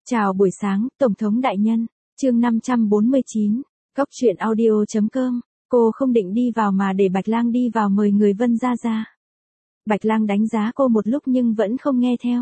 Chào buổi sáng, Tổng thống đại nhân. Chương 549. Cóc truyện audio.com. Cô không định đi vào mà để Bạch Lang đi vào mời người Vân ra. Bạch Lang đánh giá cô một lúc nhưng vẫn không nghe theo.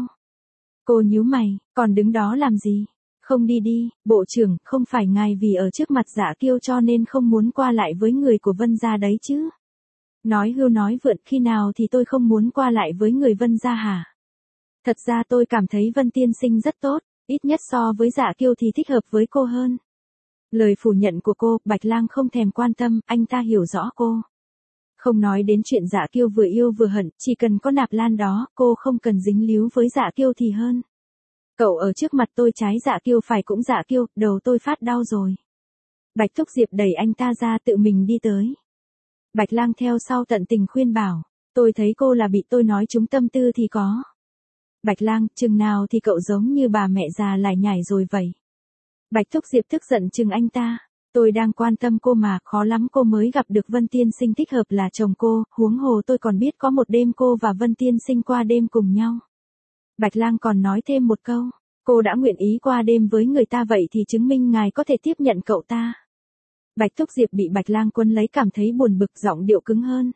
Cô nhíu mày, còn đứng đó làm gì? Không đi, bộ trưởng, không phải ngài vì ở trước mặt Dạ Kiêu cho nên không muốn qua lại với người của Vân gia đấy chứ? Nói hưu nói vượn, khi nào thì tôi không muốn qua lại với người Vân gia hả? Thật ra tôi cảm thấy Vân tiên sinh rất tốt, ít nhất so với Dạ Kiêu thì thích hợp với cô hơn. Lời phủ nhận của cô, Bạch Lang không thèm quan tâm, anh ta hiểu rõ cô. Không nói đến chuyện Dạ Kiêu vừa yêu vừa hận, chỉ cần có Nạp Lan đó, cô không cần dính líu với Dạ Kiêu thì hơn. Cậu ở trước mặt tôi trái Dạ Kiêu phải cũng Dạ Kiêu, đầu tôi phát đau rồi. Bạch Thúc Diệp đẩy anh ta ra tự mình đi tới. Bạch Lang theo sau tận tình khuyên bảo, tôi thấy cô là bị tôi nói trúng tâm tư thì có. Bạch Lang, chừng nào thì cậu giống như bà mẹ già lải nhải rồi vậy. Bạch Thúc Diệp tức giận chừng anh ta, tôi đang quan tâm cô mà, khó lắm cô mới gặp được Vân tiên sinh thích hợp là chồng cô, huống hồ tôi còn biết có một đêm cô và Vân tiên sinh qua đêm cùng nhau. Bạch Lang còn nói thêm một câu, cô đã nguyện ý qua đêm với người ta vậy thì chứng minh ngài có thể tiếp nhận cậu ta. Bạch Thúc Diệp bị Bạch Lang quấn lấy cảm thấy buồn bực, giọng điệu cứng hơn.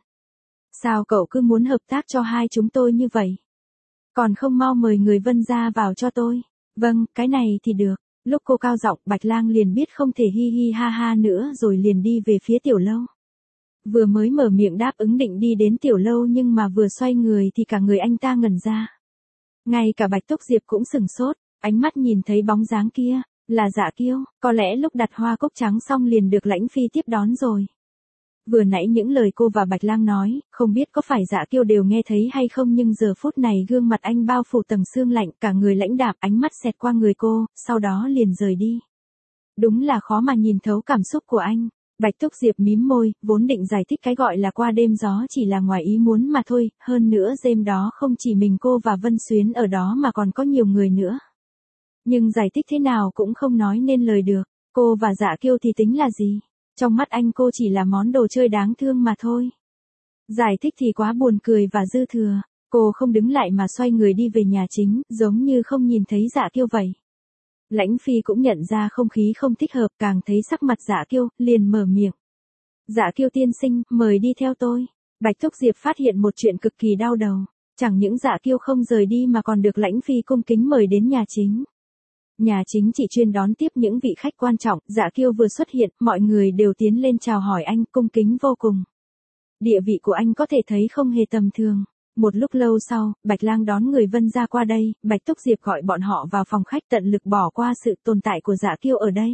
Sao cậu cứ muốn hợp tác cho hai chúng tôi như vậy? Còn không mau mời người Vân gia vào cho tôi. Vâng, cái này thì được. Lúc cô cao giọng, Bạch Lang liền biết không thể hi hi ha ha nữa rồi liền đi về phía tiểu lâu. Vừa mới mở miệng đáp ứng định đi đến tiểu lâu nhưng mà vừa xoay người thì cả người anh ta ngẩn ra. Ngay cả Bạch Thúc Diệp cũng sửng sốt, ánh mắt nhìn thấy bóng dáng kia, là Dạ Kiêu, có lẽ lúc đặt hoa cúc trắng xong liền được Lãnh Phi tiếp đón rồi. Vừa nãy những lời cô và Bạch Lang nói, không biết có phải Dạ Kiêu đều nghe thấy hay không nhưng giờ phút này gương mặt anh bao phủ tầng sương lạnh, cả người lãnh đạm, ánh mắt xẹt qua người cô, sau đó liền rời đi. Đúng là khó mà nhìn thấu cảm xúc của anh. Bạch Thúc Diệp mím môi, vốn định giải thích cái gọi là qua đêm gió chỉ là ngoài ý muốn mà thôi, hơn nữa đêm đó không chỉ mình cô và Vân Xuyến ở đó mà còn có nhiều người nữa. Nhưng giải thích thế nào cũng không nói nên lời được, cô và Dạ Kiêu thì tính là gì? Trong mắt anh cô chỉ là món đồ chơi đáng thương mà thôi. Giải thích thì quá buồn cười và dư thừa, cô không đứng lại mà xoay người đi về nhà chính, giống như không nhìn thấy Dạ Kiêu vậy. Lãnh Phi cũng nhận ra không khí không thích hợp, càng thấy sắc mặt Dạ Kiêu, liền mở miệng. Dạ Kiêu tiên sinh, mời đi theo tôi. Bạch Thúc Diệp phát hiện một chuyện cực kỳ đau đầu, chẳng những Dạ Kiêu không rời đi mà còn được Lãnh Phi cung kính mời đến nhà chính. Nhà chính chỉ chuyên đón tiếp những vị khách quan trọng, Dạ Kiêu vừa xuất hiện, mọi người đều tiến lên chào hỏi anh, cung kính vô cùng. Địa vị của anh có thể thấy không hề tầm thường. Một lúc lâu sau, Bạch Lang đón người Vân gia qua đây, Bạch Thúc Diệp gọi bọn họ vào phòng khách tận lực bỏ qua sự tồn tại của Dạ Kiêu ở đây.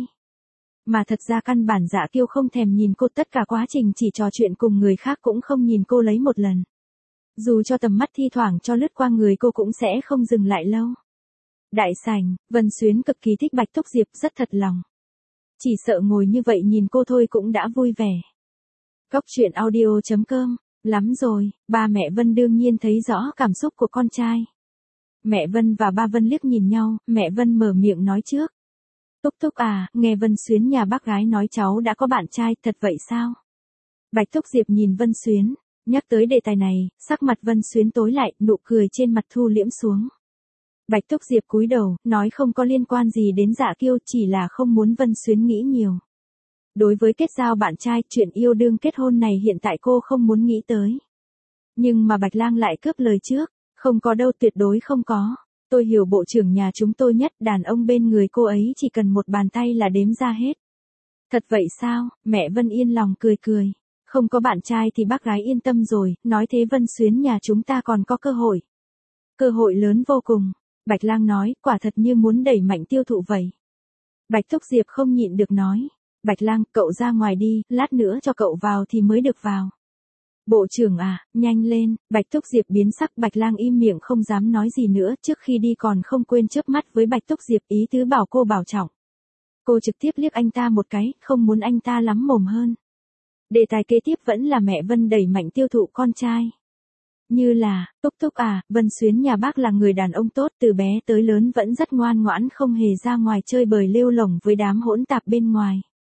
Mà thật ra căn bản Dạ Kiêu không thèm nhìn cô, tất cả quá trình chỉ trò chuyện cùng người khác cũng không nhìn cô lấy một lần. Dù cho tầm mắt thi thoảng cho lướt qua người cô cũng sẽ không dừng lại lâu. Đại sảnh, Vân Xuyến cực kỳ thích Bạch Thúc Diệp, rất thật lòng. Chỉ sợ ngồi như vậy nhìn cô thôi cũng đã vui vẻ. Cóc truyện audio.com. Lắm rồi, ba mẹ Vân đương nhiên thấy rõ cảm xúc của con trai. Mẹ Vân và ba Vân liếc nhìn nhau, mẹ Vân mở miệng nói trước. Thúc thúc à, nghe Vân Xuyến nhà bác gái nói cháu đã có bạn trai, thật vậy sao? Bạch Thúc Diệp nhìn Vân Xuyến, nhắc tới đề tài này, sắc mặt Vân Xuyến tối lại, nụ cười trên mặt thu liễm xuống. Bạch Thúc Diệp cúi đầu, nói không có liên quan gì đến Dạ Kiêu, chỉ là không muốn Vân Xuyến nghĩ nhiều. Đối với kết giao bạn trai, chuyện yêu đương kết hôn này hiện tại cô không muốn nghĩ tới. Nhưng mà Bạch Lang lại cướp lời trước, không có đâu, tuyệt đối không có. Tôi hiểu bộ trưởng nhà chúng tôi nhất, đàn ông bên người cô ấy chỉ cần một bàn tay là đếm ra hết. Thật vậy sao? Mẹ Vân yên lòng cười cười. Không có bạn trai thì bác gái yên tâm rồi, nói thế Vân Xuyến nhà chúng ta còn có cơ hội. Cơ hội lớn vô cùng. Bạch Lang nói, quả thật như muốn đẩy mạnh tiêu thụ vậy. Bạch Thúc Diệp không nhịn được nói. Bạch Lang, cậu ra ngoài đi, lát nữa cho cậu vào thì mới được vào. Bộ trưởng à, nhanh lên, Bạch Thúc Diệp biến sắc, Bạch Lang im miệng không dám nói gì nữa, trước khi đi còn không quên chớp mắt với Bạch Thúc Diệp, ý tứ bảo cô bảo trọng. Cô trực tiếp liếc anh ta một cái, không muốn anh ta lắm mồm hơn. Đề tài kế tiếp vẫn là mẹ Vân đẩy mạnh tiêu thụ con trai. Như là, Thúc thúc à, Vân Xuyến nhà bác là người đàn ông tốt, từ bé tới lớn vẫn rất ngoan ngoãn, không hề ra ngoài chơi bời lêu lổng với đám hỗn tạp bên ngoài.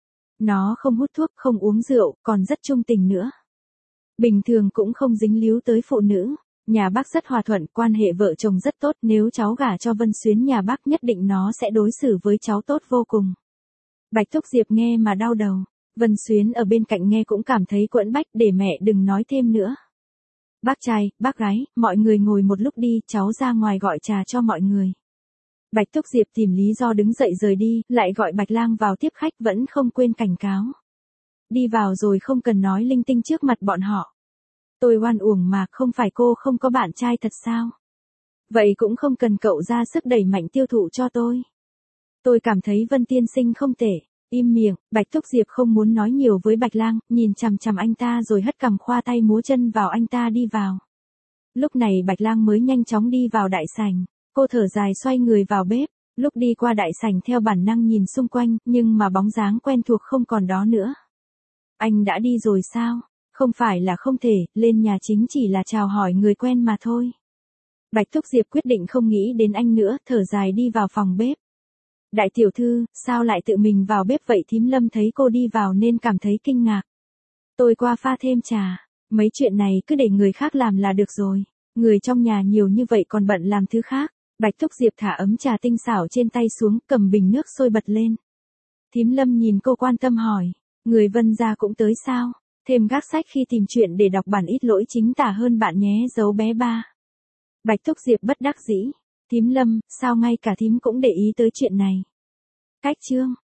Nó không hút thuốc, không uống rượu, còn rất trung tình nữa. Bình thường cũng không dính líu tới phụ nữ. Nhà bác rất hòa thuận, quan hệ vợ chồng rất tốt, nếu cháu gả cho Vân Xuyến nhà bác nhất định nó sẽ đối xử với cháu tốt vô cùng. Bạch Thúc Diệp nghe mà đau đầu, Vân Xuyến ở bên cạnh nghe cũng cảm thấy quẫn bách, để mẹ đừng nói thêm nữa. Bác trai, bác gái, mọi người ngồi một lúc đi, cháu ra ngoài gọi trà cho mọi người. Bạch Thúc Diệp tìm lý do đứng dậy rời đi, lại gọi Bạch Lang vào tiếp khách, vẫn không quên cảnh cáo. Đi vào rồi không cần nói linh tinh trước mặt bọn họ. Tôi oan uổng mà, không phải cô không có bạn trai thật sao? Vậy cũng không cần cậu ra sức đẩy mạnh tiêu thụ cho tôi. Tôi cảm thấy Vân tiên sinh không tệ. Im miệng, Bạch Thúc Diệp không muốn nói nhiều với Bạch Lang, nhìn chằm chằm anh ta rồi hất cằm khoa tay múa chân vào anh ta đi vào. Lúc này Bạch Lang mới nhanh chóng đi vào đại sảnh, cô thở dài xoay người vào bếp, lúc đi qua đại sảnh theo bản năng nhìn xung quanh, nhưng mà bóng dáng quen thuộc không còn đó nữa. Anh đã đi rồi sao? Không phải là không thể, lên nhà chính chỉ là chào hỏi người quen mà thôi. Bạch Thúc Diệp quyết định không nghĩ đến anh nữa, thở dài đi vào phòng bếp. Đại tiểu thư, sao lại tự mình vào bếp vậy? Thím Lâm thấy cô đi vào nên cảm thấy kinh ngạc. Tôi qua pha thêm trà, mấy chuyện này cứ để người khác làm là được rồi. Người trong nhà nhiều như vậy còn bận làm thứ khác. Bạch Thúc Diệp thả ấm trà tinh xảo trên tay xuống, cầm bình nước sôi bật lên. Thím Lâm nhìn cô quan tâm hỏi, người Vân gia cũng tới sao? Thêm gác sách khi tìm chuyện để đọc bản ít lỗi chính tả hơn bạn nhé, dấu bé ba. Bạch Thúc Diệp bất đắc dĩ. Thím Lâm, sao ngay cả thím cũng để ý tới chuyện này? Cách chương.